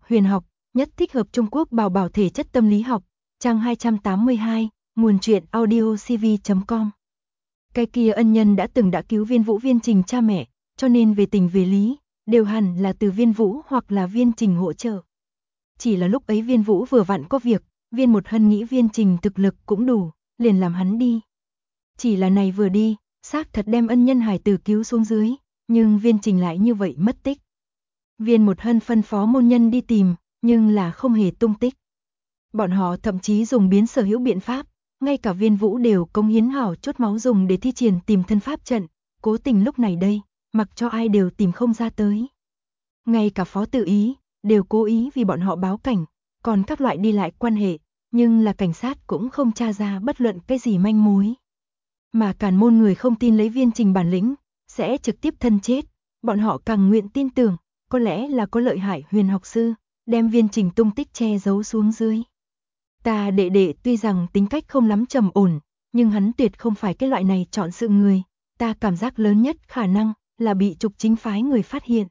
huyền học, nhất thích hợp Trung Quốc bảo bảo thể chất tâm lý học, trang 282, nguồn truyện audiocv.com. Cái kia ân nhân đã từng đã cứu Viên Vũ Viên Trình cha mẹ, cho nên về tình về lý, đều hẳn là từ Viên Vũ hoặc là Viên Trình hỗ trợ. Chỉ là lúc ấy Viên Vũ vừa vặn có việc, Viên Một Hân nghĩ Viên Trình thực lực cũng đủ, liền làm hắn đi. Chỉ là này vừa đi, xác thật đem ân nhân hài tử cứu xuống dưới, nhưng Viên Trình lại như vậy mất tích. Viên Một Hân phân phó môn nhân đi tìm, nhưng là không hề tung tích. Bọn họ thậm chí dùng biến sở hữu biện pháp, ngay cả Viên Vũ đều cống hiến hảo chốt máu dùng để thi triển tìm thân pháp trận, cố tình lúc này đây, mặc cho ai đều tìm không ra tới. Ngay cả Phó Tự Ý, đều cố ý vì bọn họ báo cảnh, còn các loại đi lại quan hệ, nhưng là cảnh sát cũng không tra ra bất luận cái gì manh mối. Mà Càn Môn người không tin lấy Viên Trình bản lĩnh, sẽ trực tiếp thân chết, bọn họ càng nguyện tin tưởng, có lẽ là có lợi hại huyền học sư, đem Viên Trình tung tích che giấu xuống dưới. Ta đệ đệ tuy rằng tính cách không lắm trầm ổn, nhưng hắn tuyệt không phải cái loại này chọn sự người, ta cảm giác lớn nhất khả năng là bị trục chính phái người phát hiện.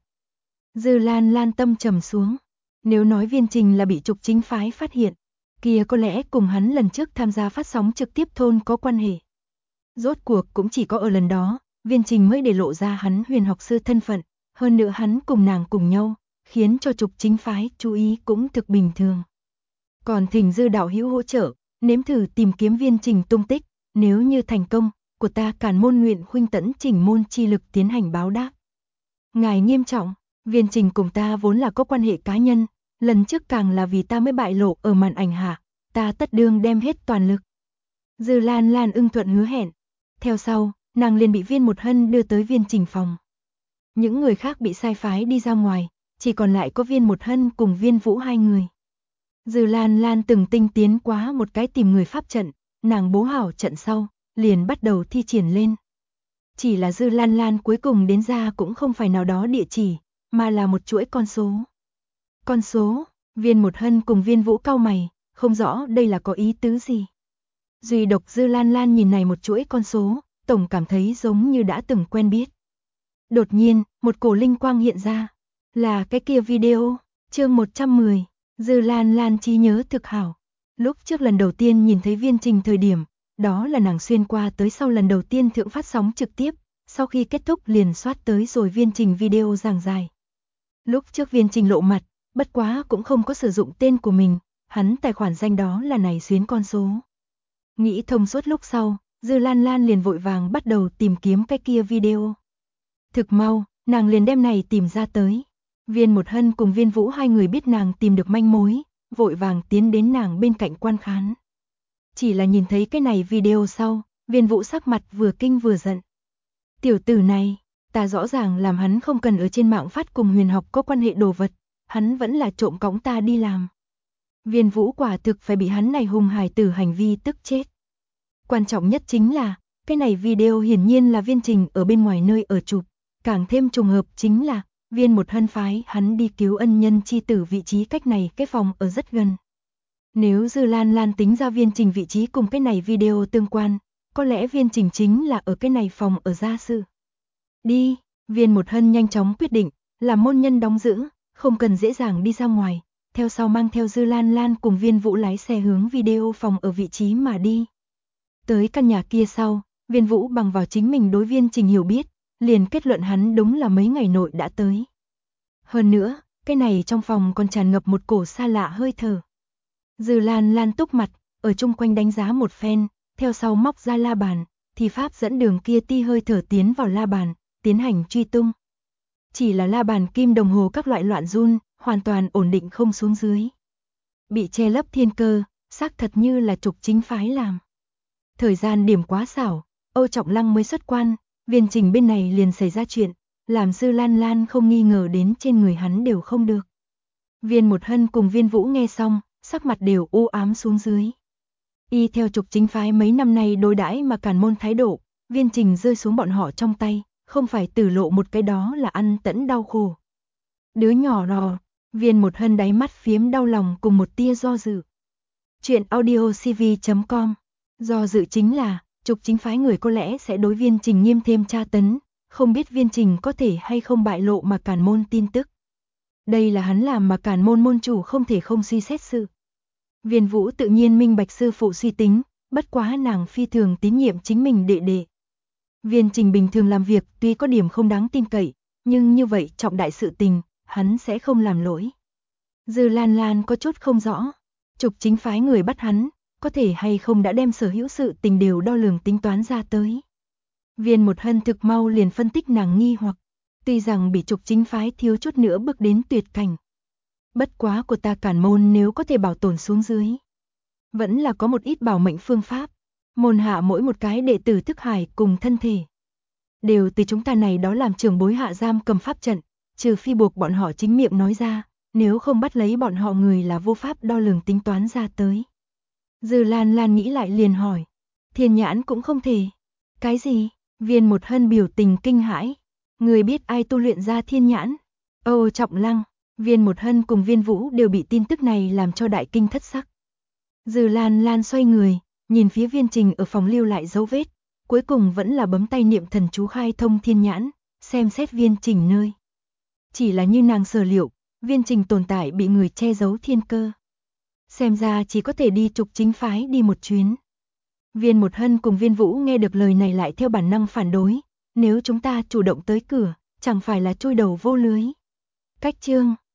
Dư Lan Lan tâm trầm xuống, nếu nói Viên Trình là bị trục chính phái phát hiện, kia có lẽ cùng hắn lần trước tham gia phát sóng trực tiếp thôn có quan hệ. Rốt cuộc cũng chỉ có ở lần đó, Viên Trình mới để lộ ra hắn huyền học sư thân phận, hơn nữa hắn cùng nàng cùng nhau, khiến cho trục chính phái chú ý cũng thực bình thường. Còn thỉnh Dư đạo hữu hỗ trợ, nếm thử tìm kiếm Viên Trình tung tích, nếu như thành công, của ta Càn Môn nguyện khuynh tẫn chỉnh môn chi lực tiến hành báo đáp. Ngài nghiêm trọng, Viên Trình cùng ta vốn là có quan hệ cá nhân, lần trước càng là vì ta mới bại lộ ở màn ảnh hạ, ta tất đương đem hết toàn lực. Dư Lan Lan ưng thuận hứa hẹn. Theo sau, nàng liền bị Viên Một Hân đưa tới Viên Trình phòng. Những người khác bị sai phái đi ra ngoài, chỉ còn lại có Viên Một Hân cùng Viên Vũ hai người. Dư Lan Lan từng tinh tiến quá một cái tìm người pháp trận, nàng bố hảo trận sau, liền bắt đầu thi triển lên. Chỉ là Dư Lan Lan cuối cùng đến ra cũng không phải nào đó địa chỉ, mà là một chuỗi con số. Con số, Viên Một Hân cùng Viên Vũ cau mày, không rõ đây là có ý tứ gì. Duy độc Dư Lan Lan nhìn này một chuỗi con số, tổng cảm thấy giống như đã từng quen biết. Đột nhiên, một cổ linh quang hiện ra, là cái kia video, chương 110, Dư Lan Lan trí nhớ thực hảo. Lúc trước lần đầu tiên nhìn thấy Viên Trình thời điểm, đó là nàng xuyên qua tới sau lần đầu tiên thượng phát sóng trực tiếp, sau khi kết thúc liền soát tới rồi Viên Trình video giảng dài. Lúc trước Viên Trình lộ mặt, bất quá cũng không có sử dụng tên của mình, hắn tài khoản danh đó là này xuyến con số. Nghĩ thông suốt lúc sau, Dư Lan Lan liền vội vàng bắt đầu tìm kiếm cái kia video. Thực mau, nàng liền đem này tìm ra tới. Viên Một Hân cùng Viên Vũ hai người biết nàng tìm được manh mối, vội vàng tiến đến nàng bên cạnh quan khán. Chỉ là nhìn thấy cái này video sau, Viên Vũ sắc mặt vừa kinh vừa giận. Tiểu tử này, ta rõ ràng làm hắn không cần ở trên mạng phát cùng huyền học có quan hệ đồ vật, hắn vẫn là trộm cõng ta đi làm. Viên Vũ quả thực phải bị hắn này hùng hài tử hành vi tức chết. Quan trọng nhất chính là, cái này video hiển nhiên là Viên Trình ở bên ngoài nơi ở chụp, càng thêm trùng hợp chính là, Viên Một Hân phái hắn đi cứu ân nhân chi tử vị trí cách này cái phòng ở rất gần. Nếu Dư Lan Lan tính ra Viên Trình vị trí cùng cái này video tương quan, có lẽ Viên Trình chính là ở cái này phòng ở gia sự. Đi, Viên Một Hân nhanh chóng quyết định, làm môn nhân đóng giữ, không cần dễ dàng đi ra ngoài, theo sau mang theo Dư Lan Lan cùng Viên Vũ lái xe hướng video phòng ở vị trí mà đi. Tới căn nhà kia sau, Viên Vũ bằng vào chính mình đối Viên Trình hiểu biết, liền kết luận hắn đúng là mấy ngày nội đã tới. Hơn nữa, cái này trong phòng còn tràn ngập một cổ xa lạ hơi thở. Dư Lan Lan túc mặt, ở chung quanh đánh giá một phen, theo sau móc ra la bàn, thì pháp dẫn đường kia ti hơi thở tiến vào la bàn, tiến hành truy tung. Chỉ là la bàn kim đồng hồ các loại loạn run, hoàn toàn ổn định không xuống dưới. Bị che lấp thiên cơ, xác thật như là trục chính phái làm. Thời gian điểm quá xảo, Âu Trọng Lăng mới xuất quan, Viên Trình bên này liền xảy ra chuyện, làm Dư Lan Lan không nghi ngờ đến trên người hắn đều không được. Viên Một Hân cùng Viên Vũ nghe xong, sắc mặt đều u ám xuống dưới. Y theo trục chính phái mấy năm nay đối đãi mà Càn Môn thái độ, Viên Trình rơi xuống bọn họ trong tay, không phải tử lộ một cái đó là ăn tẫn đau khổ. Đứa nhỏ rò, Viên Một Hân đáy mắt phiếm đau lòng cùng một tia do dự. Chuyện audiocv.com. Do dự chính là, trục chính phái người có lẽ sẽ đối Viên Trình nghiêm thêm tra tấn, không biết Viên Trình có thể hay không bại lộ mà Càn Môn tin tức. Đây là hắn làm mà Càn Môn môn chủ không thể không suy xét sự. Viên Vũ tự nhiên minh bạch sư phụ suy tính, bất quá nàng phi thường tín nhiệm chính mình đệ đệ. Viên Trình bình thường làm việc tuy có điểm không đáng tin cậy, nhưng như vậy trọng đại sự tình, hắn sẽ không làm lỗi. Dư Lan Lan có chút không rõ, Trục Chính phái người bắt hắn, có thể hay không đã đem sở hữu sự tình đều đo lường tính toán ra tới. Viên Một Hân thực mau liền phân tích nàng nghi hoặc, tuy rằng bị Trục Chính phái thiếu chút nữa bước đến tuyệt cảnh. Bất quá của ta Càn Môn nếu có thể bảo tồn xuống dưới. Vẫn là có một ít bảo mệnh phương pháp, môn hạ mỗi một cái đệ tử thức hải cùng thân thể. Đều từ chúng ta này đó làm trưởng bối hạ giam cầm pháp trận, trừ phi buộc bọn họ chính miệng nói ra, nếu không bắt lấy bọn họ người là vô pháp đo lường tính toán ra tới. Dư Lan Lan nghĩ lại liền hỏi, thiên nhãn cũng không thể. Cái gì? Viên Một Hân biểu tình kinh hãi. Người biết ai tu luyện ra thiên nhãn? Âu Trọng Lăng, Viên Một Hân cùng Viên Vũ đều bị tin tức này làm cho đại kinh thất sắc. Dư Lan Lan xoay người, nhìn phía Viên Trình ở phòng lưu lại dấu vết, cuối cùng vẫn là bấm tay niệm thần chú khai thông thiên nhãn, xem xét Viên Trình nơi. Chỉ là như nàng sở liệu, Viên Trình tồn tại bị người che giấu thiên cơ. Xem ra chỉ có thể đi Trục Chính phái đi một chuyến. Viên Một Hân cùng Viên Vũ nghe được lời này lại theo bản năng phản đối, nếu chúng ta chủ động tới cửa, chẳng phải là chui đầu vô lưới. Cách chương